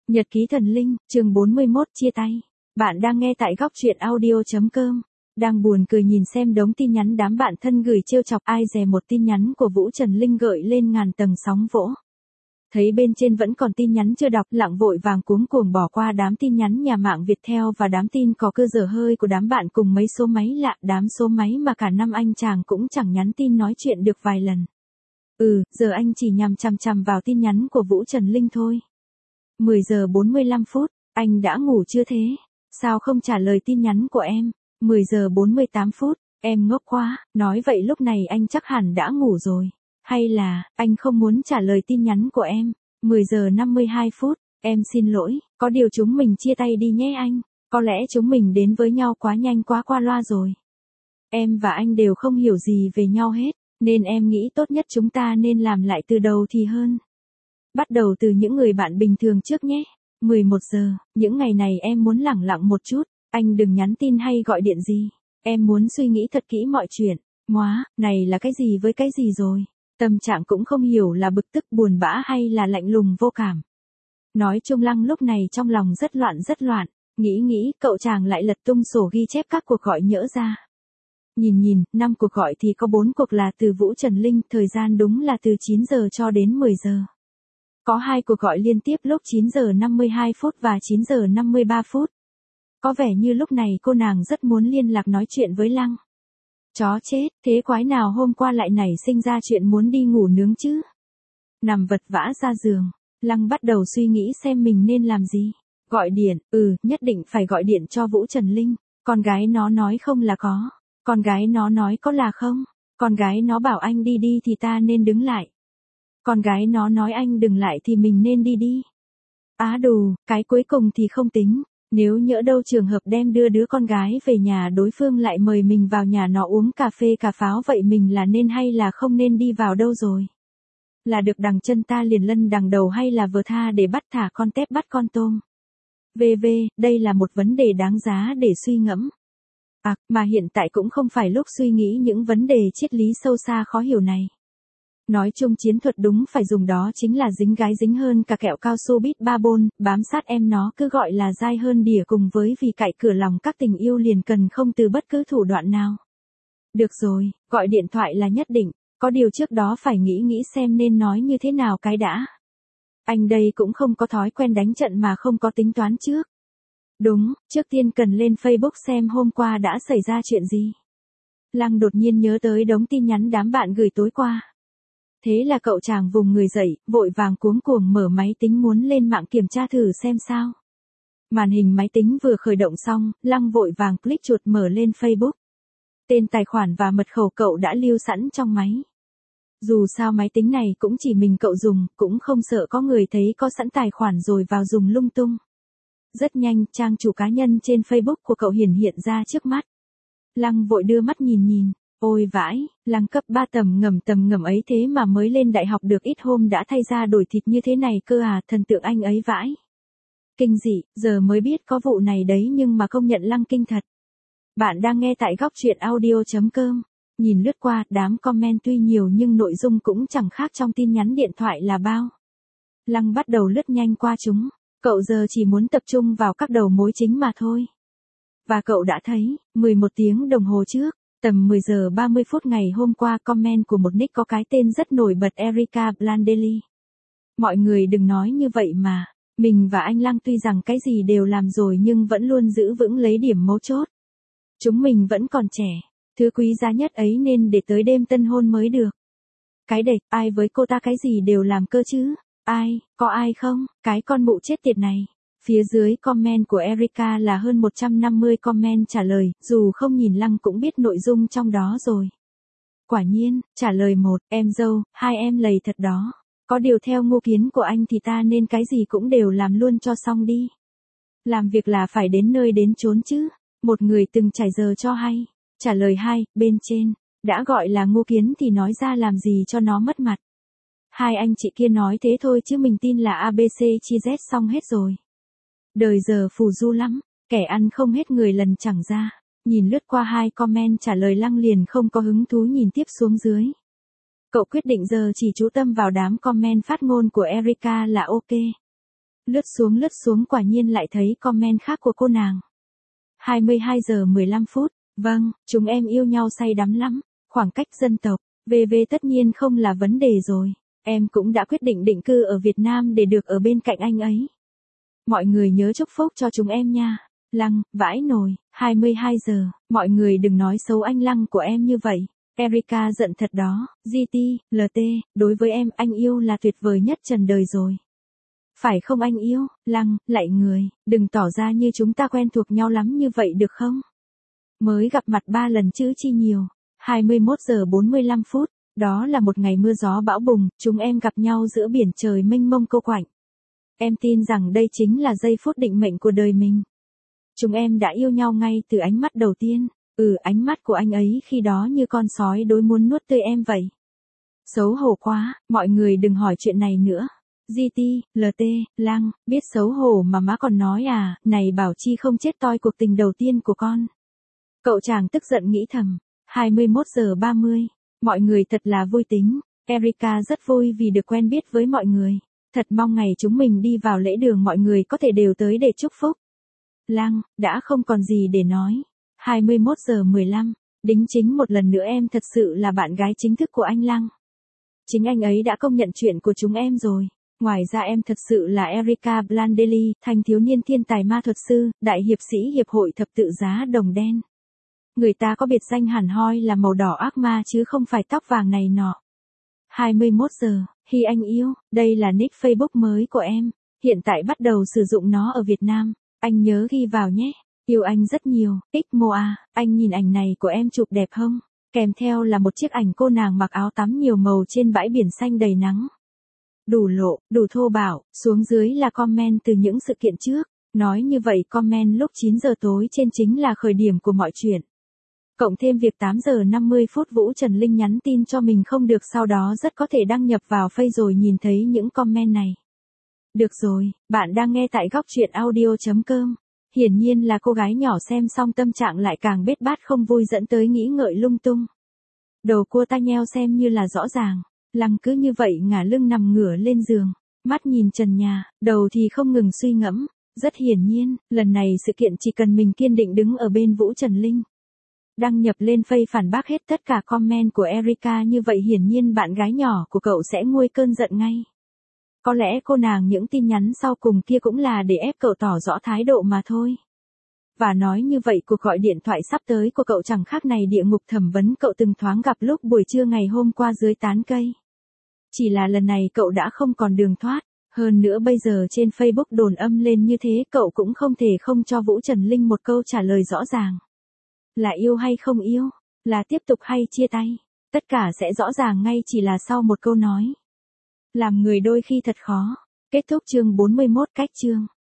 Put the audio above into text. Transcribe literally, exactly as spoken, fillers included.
Nhật ký thần linh, chương bốn mươi mốt chia tay. Bạn đang nghe tại góc truyện audio.com. Đang buồn cười nhìn xem đống tin nhắn đám bạn thân gửi trêu chọc, ai dè một tin nhắn của Vũ Trần Linh gợi lên ngàn tầng sóng vỗ. Thấy bên trên vẫn còn tin nhắn chưa đọc, lặng vội vàng cuống cuồng bỏ qua đám tin nhắn nhà mạng Viettel và đám tin có cơ dở hơi của đám bạn cùng mấy số máy lạ, đám số máy mà cả năm anh chàng cũng chẳng nhắn tin nói chuyện được vài lần. Ừ, giờ anh chỉ nhằm chằm chằm vào tin nhắn của Vũ Trần Linh thôi. mười giờ bốn mươi lăm phút, anh đã ngủ chưa thế? Sao không trả lời tin nhắn của em? mười giờ bốn mươi tám phút, em ngốc quá, nói vậy lúc này anh chắc hẳn đã ngủ rồi. Hay là, anh không muốn trả lời tin nhắn của em? mười giờ năm mươi hai phút, em xin lỗi, có điều chúng mình chia tay đi nhé anh. Có lẽ chúng mình đến với nhau quá nhanh quá qua loa rồi. Em và anh đều không hiểu gì về nhau hết, nên em nghĩ tốt nhất chúng ta nên làm lại từ đầu thì hơn. Bắt đầu từ những người bạn bình thường trước nhé. mười một giờ, những ngày này em muốn lẳng lặng một chút, anh đừng nhắn tin hay gọi điện gì. Em muốn suy nghĩ thật kỹ mọi chuyện. Móa, này là cái gì với cái gì rồi? Tâm trạng cũng không hiểu là bực tức buồn bã hay là lạnh lùng vô cảm. Nói chung Lăng lúc này trong lòng rất loạn rất loạn, nghĩ nghĩ cậu chàng lại lật tung sổ ghi chép các cuộc gọi nhỡ ra. Nhìn nhìn, năm cuộc gọi thì có bốn cuộc là từ Vũ Trần Linh, thời gian đúng là từ chín giờ cho đến mười giờ. Có hai cuộc gọi liên tiếp lúc chín giờ năm mươi hai phút và chín giờ năm mươi ba phút. Có vẻ như lúc này cô nàng rất muốn liên lạc nói chuyện với Lăng. Chó chết, thế quái nào hôm qua lại nảy sinh ra chuyện muốn đi ngủ nướng chứ? Nằm vật vã ra giường, Lăng bắt đầu suy nghĩ xem mình nên làm gì. Gọi điện, ừ, nhất định phải gọi điện cho Vũ Trần Linh. Con gái nó nói không là có. Con gái nó nói có là không. Con gái nó bảo anh đi đi thì ta nên đứng lại. Con gái nó nói anh đừng lại thì mình nên đi đi. Á đù, cái cuối cùng thì không tính. Nếu nhỡ đâu trường hợp đem đưa đứa con gái về nhà đối phương lại mời mình vào nhà nó uống cà phê cà pháo, vậy mình là nên hay là không nên đi vào đâu rồi? Là được đằng chân ta liền lân đằng đầu hay là vừa tha để bắt thả con tép bắt con tôm? vê vê, đây là một vấn đề đáng giá để suy ngẫm. À, mà hiện tại cũng không phải lúc suy nghĩ những vấn đề triết lý sâu xa khó hiểu này. Nói chung chiến thuật đúng phải dùng đó chính là dính gái dính hơn cả kẹo cao su bít ba bôn, bám sát em nó cứ gọi là dai hơn đỉa cùng với vì cạy cửa lòng các tình yêu liền cần không từ bất cứ thủ đoạn nào. Được rồi, gọi điện thoại là nhất định, có điều trước đó phải nghĩ nghĩ xem nên nói như thế nào cái đã. Anh đây cũng không có thói quen đánh trận mà không có tính toán trước. Đúng, trước tiên cần lên Facebook xem hôm qua đã xảy ra chuyện gì. Lăng đột nhiên nhớ tới đống tin nhắn đám bạn gửi tối qua. Thế là cậu chàng vùng người dậy, vội vàng cuống cuồng mở máy tính muốn lên mạng kiểm tra thử xem sao. Màn hình máy tính vừa khởi động xong, Lăng vội vàng click chuột mở lên Facebook. Tên tài khoản và mật khẩu cậu đã lưu sẵn trong máy. Dù sao máy tính này cũng chỉ mình cậu dùng, cũng không sợ có người thấy có sẵn tài khoản rồi vào dùng lung tung. Rất nhanh, trang chủ cá nhân trên Facebook của cậu hiển hiện ra trước mắt. Lăng vội đưa mắt nhìn nhìn. Ôi vãi, Lăng cấp ba tầm ngầm tầm ngầm ấy thế mà mới lên đại học được ít hôm đã thay ra đổi thịt như thế này cơ à, thần tượng anh ấy vãi. Kinh dị, giờ mới biết có vụ này đấy nhưng mà công nhận Lăng kinh thật. Bạn đang nghe tại góc truyện audio.com. Nhìn lướt qua, đám comment tuy nhiều nhưng nội dung cũng chẳng khác trong tin nhắn điện thoại là bao. Lăng bắt đầu lướt nhanh qua chúng, cậu giờ chỉ muốn tập trung vào các đầu mối chính mà thôi. Và cậu đã thấy, mười một tiếng đồng hồ trước, tầm mười giờ ba mươi phút ngày hôm qua, comment của một nick có cái tên rất nổi bật Erika Blandelli. Mọi người đừng nói như vậy mà, mình và anh Lăng tuy rằng cái gì đều làm rồi nhưng vẫn luôn giữ vững lấy điểm mấu chốt. Chúng mình vẫn còn trẻ, thứ quý giá nhất ấy nên để tới đêm tân hôn mới được. Cái đệch, ai với cô ta cái gì đều làm cơ chứ? Ai, có ai không? Cái con mụ chết tiệt này. Phía dưới comment của Erika là hơn một trăm năm mươi comment trả lời, dù không nhìn Lăng cũng biết nội dung trong đó rồi. Quả nhiên, trả lời một, em dâu, hai em lầy thật đó. Có điều theo ngu kiến của anh thì ta nên cái gì cũng đều làm luôn cho xong đi. Làm việc là phải đến nơi đến chốn chứ. Một người từng trải giờ cho hay. Trả lời hai, bên trên, đã gọi là ngu kiến thì nói ra làm gì cho nó mất mặt. Hai anh chị kia nói thế thôi chứ mình tin là a bê xê chia Z xong hết rồi. Đời giờ phù du lắm, kẻ ăn không hết người lần chẳng ra. Nhìn lướt qua hai comment trả lời Lăng liền không có hứng thú nhìn tiếp xuống dưới. Cậu quyết định giờ chỉ chú tâm vào đám comment phát ngôn của Erika là ok. Lướt xuống lướt xuống quả nhiên lại thấy comment khác của cô nàng. hai mươi hai giờ mười lăm phút, vâng, chúng em yêu nhau say đắm lắm, khoảng cách dân tộc, vê vê tất nhiên không là vấn đề rồi. Em cũng đã quyết định định cư ở Việt Nam để được ở bên cạnh anh ấy. Mọi người nhớ chúc phúc cho chúng em nha. Lăng, vãi nồi, hai mươi hai giờ, mọi người đừng nói xấu anh Lăng của em như vậy. Erica giận thật đó, giê tê, lờ tê, đối với em anh yêu là tuyệt vời nhất trần đời rồi. Phải không anh yêu, Lăng, lạy người, đừng tỏ ra như chúng ta quen thuộc nhau lắm như vậy được không? Mới gặp mặt ba lần chứ chi nhiều. hai mươi mốt giờ bốn mươi lăm phút, đó là một ngày mưa gió bão bùng, chúng em gặp nhau giữa biển trời mênh mông cô quạnh. Em tin rằng đây chính là giây phút định mệnh của đời mình. Chúng em đã yêu nhau ngay từ ánh mắt đầu tiên, ừ ánh mắt của anh ấy khi đó như con sói đối muốn nuốt tươi em vậy. Xấu hổ quá, mọi người đừng hỏi chuyện này nữa. giê tê, lờ tê, Lăng, biết xấu hổ mà má còn nói à, này bảo chi không chết toi cuộc tình đầu tiên của con. Cậu chàng tức giận nghĩ thầm, hai mươi mốt giờ ba mươi, mọi người thật là vui tính, Erica rất vui vì được quen biết với mọi người, thật mong ngày chúng mình đi vào lễ đường mọi người có thể đều tới để chúc phúc. Lăng, đã không còn gì để nói. hai mươi mốt giờ mười lăm, đính chính một lần nữa em thật sự là bạn gái chính thức của anh Lăng. Chính anh ấy đã công nhận chuyện của chúng em rồi. Ngoài ra em thật sự là Erica Blandelli, thanh thiếu niên thiên tài ma thuật sư, đại hiệp sĩ hiệp hội thập tự giá đồng đen. Người ta có biệt danh hẳn hoi là màu đỏ ác ma chứ không phải tóc vàng này nọ. hai mươi mốt giờ, Hi anh yêu, đây là nick Facebook mới của em. Hiện tại bắt đầu sử dụng nó ở Việt Nam. Anh nhớ ghi vào nhé. Yêu anh rất nhiều. Xmoa, anh nhìn ảnh này của em chụp đẹp không? Kèm theo là một chiếc ảnh cô nàng mặc áo tắm nhiều màu trên bãi biển xanh đầy nắng. Đủ lộ, đủ thô bạo, xuống dưới là comment từ những sự kiện trước. Nói như vậy comment lúc chín giờ tối trên chính là khởi điểm của mọi chuyện. Cộng thêm việc tám giờ năm mươi phút Vũ Trần Linh nhắn tin cho mình không được sau đó rất có thể đăng nhập vào Face rồi nhìn thấy những comment này. Được rồi, bạn đang nghe tại góc truyện audio chấm com. Hiển nhiên là cô gái nhỏ xem xong tâm trạng lại càng bết bát không vui dẫn tới nghĩ ngợi lung tung. Đầu cua tai nheo xem như là rõ ràng. Lăng cứ như vậy ngả lưng nằm ngửa lên giường, mắt nhìn trần nhà, đầu thì không ngừng suy ngẫm. Rất hiển nhiên, lần này sự kiện chỉ cần mình kiên định đứng ở bên Vũ Trần Linh. Đăng nhập lên Face phản bác hết tất cả comment của Erica như vậy hiển nhiên bạn gái nhỏ của cậu sẽ nguôi cơn giận ngay. Có lẽ cô nàng những tin nhắn sau cùng kia cũng là để ép cậu tỏ rõ thái độ mà thôi. Và nói như vậy cuộc gọi điện thoại sắp tới của cậu chẳng khác này địa ngục thẩm vấn cậu từng thoáng gặp lúc buổi trưa ngày hôm qua dưới tán cây. Chỉ là lần này cậu đã không còn đường thoát, hơn nữa bây giờ trên Facebook đồn âm lên như thế cậu cũng không thể không cho Vũ Trần Linh một câu trả lời rõ ràng. Là yêu hay không yêu, là tiếp tục hay chia tay, tất cả sẽ rõ ràng ngay chỉ là sau một câu nói. Làm người đôi khi thật khó. Kết thúc chương bốn mươi mốt cách chương.